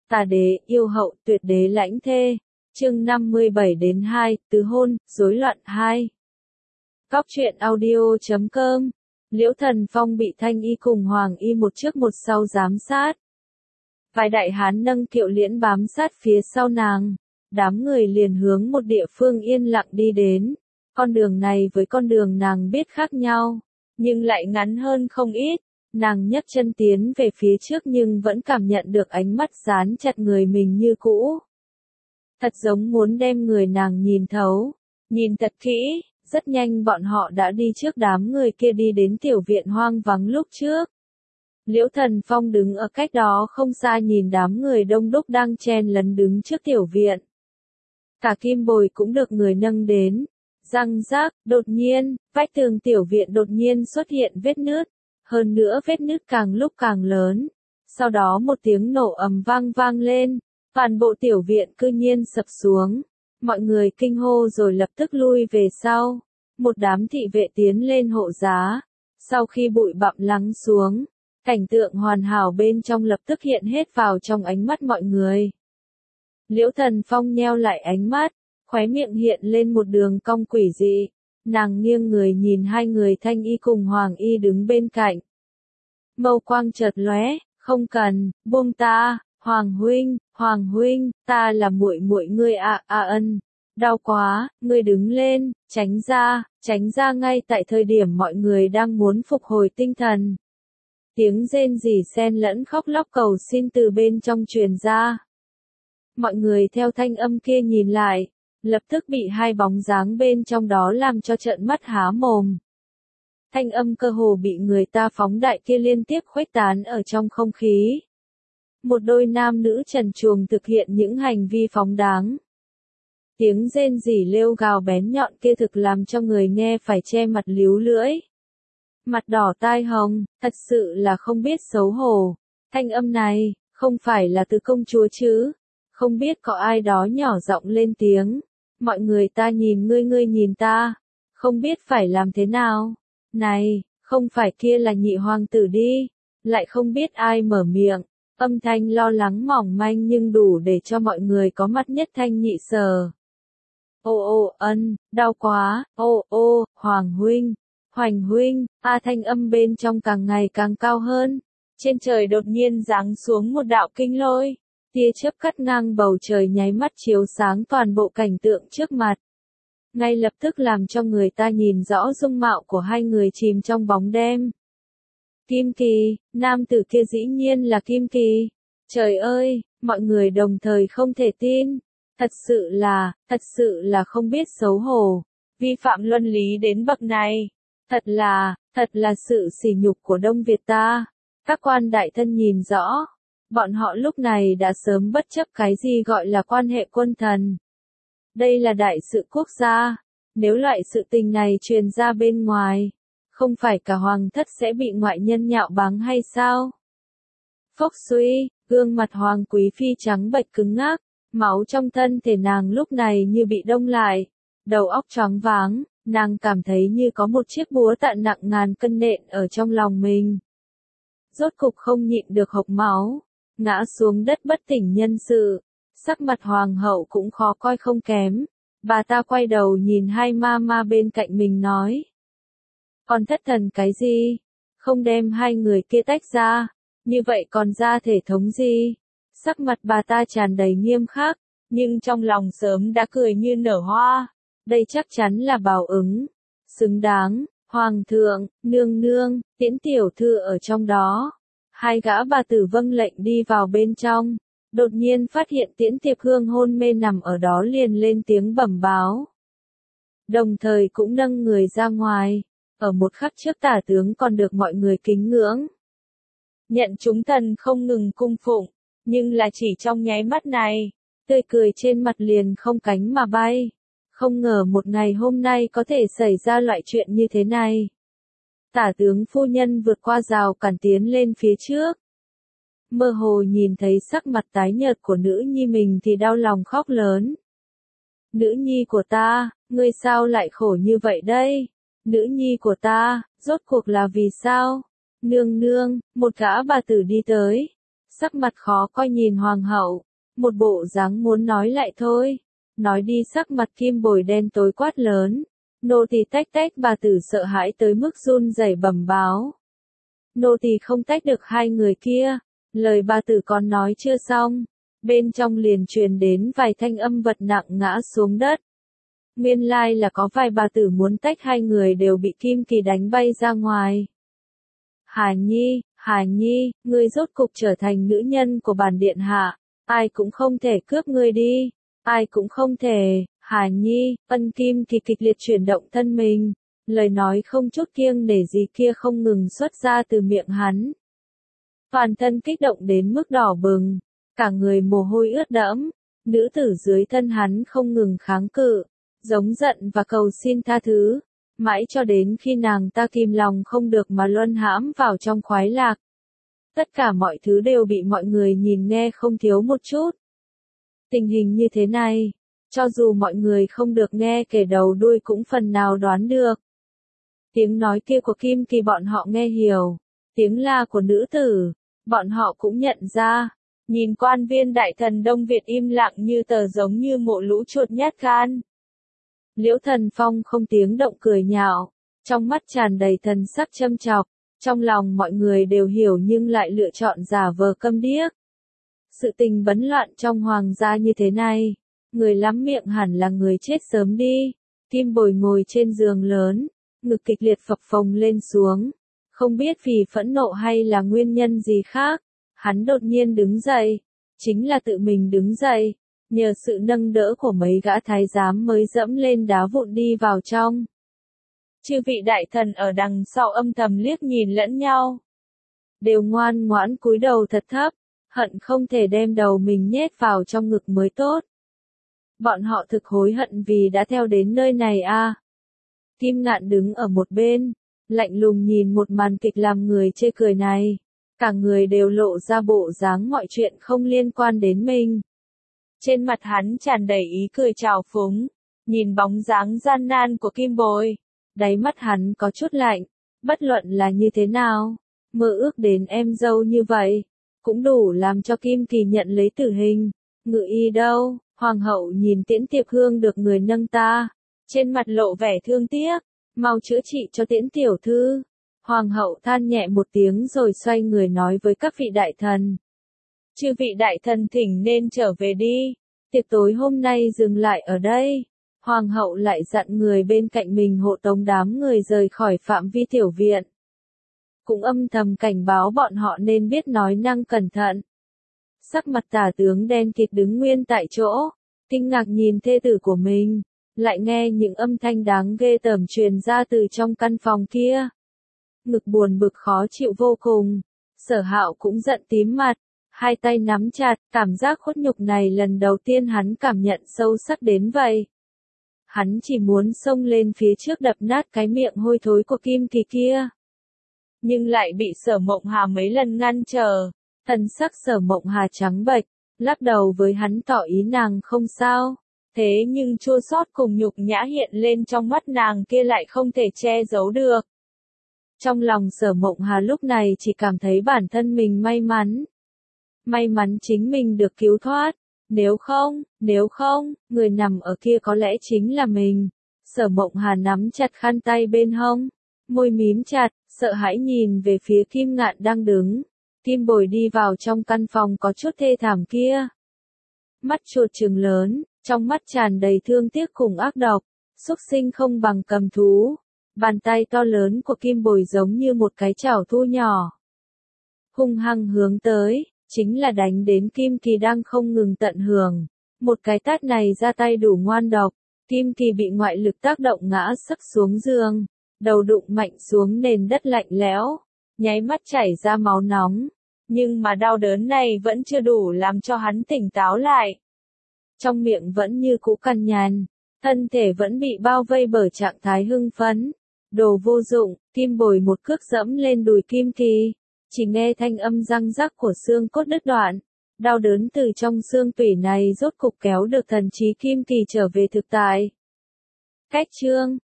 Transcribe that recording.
Tà đế, yêu hậu, tuyệt đế lãnh thê. Chương 57-2, tứ hôn, rối loạn 2. Cóc truyện audio.com. Liễu Thần Phong bị Thanh Y cùng Hoàng Y một trước một sau giám sát. Vài đại hán nâng kiệu liễn bám sát phía sau nàng. Đám người liền hướng một địa phương yên lặng đi đến. Con đường này với con đường nàng biết khác nhau, nhưng lại ngắn hơn không ít. Nàng nhấc chân tiến về phía trước nhưng vẫn cảm nhận được ánh mắt dán chặt người mình như cũ. Thật giống muốn đem người nàng nhìn thấu. Nhìn thật kỹ, rất nhanh bọn họ đã đi trước đám người kia đi đến tiểu viện hoang vắng lúc trước. Liễu Thần Phong đứng ở cách đó không xa nhìn đám người đông đúc đang chen lấn đứng trước tiểu viện. Cả kim bồi cũng được người nâng đến. Răng rác, đột nhiên, vách tường tiểu viện đột nhiên xuất hiện vết nứt. Hơn nữa vết nứt càng lúc càng lớn. Sau đó một tiếng nổ ầm vang lên. Toàn bộ tiểu viện cư nhiên sập xuống. Mọi người kinh hô rồi lập tức lui về sau. Một đám thị vệ tiến lên hộ giá. Sau khi bụi bặm lắng xuống, cảnh tượng hoàn hảo bên trong lập tức hiện hết vào trong ánh mắt mọi người. Liễu Thần Phong nheo lại ánh mắt, khóe miệng hiện lên một đường cong quỷ dị. Nàng nghiêng người nhìn hai người Thanh Y cùng Hoàng Y đứng bên cạnh. Mâu quang chợt lóe, không cần, buông ta, Hoàng huynh, ta là muội muội ngươi ân. Đau quá, ngươi đứng lên, tránh ra ngay tại thời điểm mọi người đang muốn phục hồi tinh thần. Tiếng rên rỉ xen lẫn khóc lóc cầu xin từ bên trong truyền ra. Mọi người theo thanh âm kia nhìn lại, lập tức bị hai bóng dáng bên trong đó làm cho trợn mắt há mồm. Thanh âm cơ hồ bị người ta phóng đại kia liên tiếp khuếch tán ở trong không khí. Một đôi nam nữ trần truồng thực hiện những hành vi phóng đáng. Tiếng rên rỉ lêu gào bén nhọn kia thực làm cho người nghe phải che mặt líu lưỡi. Mặt đỏ tai hồng, thật sự là không biết xấu hổ. Thanh âm này, không phải là từ công chúa chứ? Không biết có ai đó nhỏ giọng lên tiếng. Mọi người ta nhìn ngươi nhìn ta. Không biết phải làm thế nào. Này, không phải kia là nhị hoàng tử đi. Lại không biết ai mở miệng. Âm thanh lo lắng mỏng manh nhưng đủ để cho mọi người có mắt nhất thanh nhị sở. Đau quá, Hoàng huynh, thanh âm bên trong càng ngày càng cao hơn. Trên trời đột nhiên giáng xuống một đạo kinh lôi. Tia chớp cắt ngang bầu trời nháy mắt chiếu sáng toàn bộ cảnh tượng trước mặt. Ngay lập tức làm cho người ta nhìn rõ dung mạo của hai người chìm trong bóng đêm. Kim Kỳ, nam tử kia dĩ nhiên là Kim Kỳ. Trời ơi, mọi người đồng thời không thể tin. Thật sự là không biết xấu hổ. Vi phạm luân lý đến bậc này. Thật là sự sỉ nhục của Đông Việt ta. Các quan đại thân nhìn rõ. Bọn họ lúc này đã sớm bất chấp cái gì gọi là quan hệ quân thần. Đây là đại sự quốc gia. Nếu loại sự tình này truyền ra bên ngoài, không phải cả hoàng thất sẽ bị ngoại nhân nhạo báng hay sao? Phốc suy, gương mặt Hoàng Quý Phi trắng bệch cứng ngắc, máu trong thân thể nàng lúc này như bị đông lại, đầu óc choáng váng, nàng cảm thấy như có một chiếc búa tạ nặng ngàn cân nện ở trong lòng mình. Rốt cục không nhịn được hộc máu, ngã xuống đất bất tỉnh nhân sự, sắc mặt hoàng hậu cũng khó coi không kém. Bà ta quay đầu nhìn hai ma bên cạnh mình nói. Còn thất thần cái gì? Không đem hai người kia tách ra, như vậy còn ra thể thống gì? Sắc mặt bà ta tràn đầy nghiêm khắc, nhưng trong lòng sớm đã cười như nở hoa. Đây chắc chắn là báo ứng. Xứng đáng, hoàng thượng, nương nương, Tiễn tiểu thư ở trong đó. Hai gã bà tử vâng lệnh đi vào bên trong. Đột nhiên phát hiện Tiễn Tiệp Hương hôn mê nằm ở đó liền lên tiếng bẩm báo. Đồng thời cũng nâng người ra ngoài. Ở một khắc trước tả tướng còn được mọi người kính ngưỡng. Nhận chúng thần không ngừng cung phụng, nhưng là chỉ trong nháy mắt này, tươi cười trên mặt liền không cánh mà bay. Không ngờ một ngày hôm nay có thể xảy ra loại chuyện như thế này. Tả tướng phu nhân vượt qua rào cản tiến lên phía trước. Mơ hồ nhìn thấy sắc mặt tái nhợt của nữ nhi mình thì đau lòng khóc lớn. Nữ nhi của ta, ngươi sao lại khổ như vậy đây? Nữ nhi của ta, rốt cuộc là vì sao? Nương nương, một gã bà tử đi tới. sắc mặt khó coi nhìn hoàng hậu, một bộ dáng muốn nói lại thôi. Nói đi, sắc mặt Kim Bồi đen tối quát lớn. Nô tỳ tách tách. Bà tử sợ hãi tới mức run rẩy bẩm báo. Nô tỳ không tách được hai người kia. Lời bà tử còn nói chưa xong, bên trong liền truyền đến vài thanh âm vật nặng ngã xuống đất. Nguyên lai là có vài bà tử muốn tách hai người đều bị Kim Kỳ đánh bay ra ngoài. Hà Nhi, ngươi rốt cục trở thành nữ nhân của bản điện hạ, ai cũng không thể cướp ngươi đi, ai cũng không thể. Hà Nhi, Ân Kim Kỳ kịch liệt chuyển động thân mình, lời nói không chút kiêng nể gì kia không ngừng xuất ra từ miệng hắn. Toàn thân kích động đến mức đỏ bừng, cả người mồ hôi ướt đẫm, nữ tử dưới thân hắn không ngừng kháng cự, giống giận và cầu xin tha thứ, mãi cho đến khi nàng ta kìm lòng không được mà luân hãm vào trong khoái lạc. Tất cả mọi thứ đều bị mọi người nhìn nghe không thiếu một chút. Tình hình như thế này, cho dù mọi người không được nghe kể đầu đuôi cũng phần nào đoán được. Tiếng nói kia của Kim Kỳ bọn họ nghe hiểu, tiếng la của nữ tử, bọn họ cũng nhận ra. Nhìn quan viên đại thần Đông Việt im lặng như tờ giống như mộ lũ chuột nhát gan. Liễu Thần Phong không tiếng động cười nhạo, trong mắt tràn đầy thần sắc châm chọc, trong lòng mọi người đều hiểu nhưng lại lựa chọn giả vờ câm điếc. Sự tình bấn loạn trong hoàng gia như thế này, người lắm miệng hẳn là người chết sớm đi. Kim Bồi ngồi trên giường lớn, ngực kịch liệt phập phồng lên xuống, không biết vì phẫn nộ hay là nguyên nhân gì khác, hắn đột nhiên đứng dậy, chính là tự mình đứng dậy, nhờ sự nâng đỡ của mấy gã thái giám mới dẫm lên đá vụn đi vào trong. Chư vị đại thần ở đằng sau âm thầm liếc nhìn lẫn nhau, đều ngoan ngoãn cúi đầu thật thấp, hận không thể đem đầu mình nhét vào trong ngực mới tốt. Bọn họ thực hối hận vì đã theo đến nơi này a. Kim Ngạn đứng ở một bên, lạnh lùng nhìn một màn kịch làm người chê cười này, cả người đều lộ ra bộ dáng mọi chuyện không liên quan đến mình. Trên mặt hắn tràn đầy ý cười trào phúng, nhìn bóng dáng gian nan của Kim Bồi, đáy mắt hắn có chút lạnh, bất luận là như thế nào, mơ ước đến em dâu như vậy, cũng đủ làm cho Kim Kỳ nhận lấy tử hình. Ngự y đâu? Hoàng hậu nhìn Tiễn Tiệp Hương được người nâng ta, trên mặt lộ vẻ thương tiếc, mau chữa trị cho Tiễn tiểu thư. Hoàng hậu than nhẹ một tiếng rồi xoay người nói với các vị đại thần. Chư vị đại thần thỉnh nên trở về đi, tiệc tối hôm nay dừng lại ở đây. Hoàng hậu lại dặn người bên cạnh mình hộ tống đám người rời khỏi phạm vi tiểu viện. Cũng âm thầm cảnh báo bọn họ nên biết nói năng cẩn thận. Sắc mặt tả tướng đen kịt đứng nguyên tại chỗ, kinh ngạc nhìn thê tử của mình, lại nghe những âm thanh đáng ghê tởm truyền ra từ trong căn phòng kia. Ngực buồn bực khó chịu vô cùng, Sở Hạo cũng giận tím mặt, hai tay nắm chặt, cảm giác khuất nhục này lần đầu tiên hắn cảm nhận sâu sắc đến vậy. Hắn chỉ muốn xông lên phía trước đập nát cái miệng hôi thối của Kim Kỳ kia. Nhưng lại bị Sở Mộng Hà mấy lần ngăn trở, thần sắc Sở Mộng Hà trắng bệch, lắc đầu với hắn tỏ ý nàng không sao. Thế nhưng chua xót cùng nhục nhã hiện lên trong mắt nàng kia lại không thể che giấu được. Trong lòng Sở Mộng Hà lúc này chỉ cảm thấy bản thân mình may mắn. May mắn chính mình được cứu thoát. Nếu không, người nằm ở kia có lẽ chính là mình. Sở Mộng Hà nắm chặt khăn tay bên hông, môi mím chặt, sợ hãi nhìn về phía Kim Ngạn đang đứng. Kim Bồi đi vào trong căn phòng có chút thê thảm kia. Mắt chuột trừng lớn, trong mắt tràn đầy thương tiếc cùng ác độc, xúc sinh không bằng cầm thú. Bàn tay to lớn của Kim Bồi giống như một cái chảo thu nhỏ, hung hăng hướng tới, chính là đánh đến Kim Kỳ đang không ngừng tận hưởng. Một cái tát này ra tay đủ ngoan độc, Kim Kỳ bị ngoại lực tác động ngã sấp xuống giường, đầu đụng mạnh xuống nền đất lạnh lẽo, nháy mắt chảy ra máu nóng, nhưng mà đau đớn này vẫn chưa đủ làm cho hắn tỉnh táo lại. Trong miệng vẫn như cũ cằn nhằn, thân thể vẫn bị bao vây bởi trạng thái hưng phấn. Đồ vô dụng, Kim Bồi một cước dẫm lên đùi Kim Kỳ, chỉ nghe thanh âm răng rắc của xương cốt đứt đoạn. Đau đớn từ trong xương tủy này rốt cục kéo được thần trí Kim Kỳ trở về thực tại. Cách chương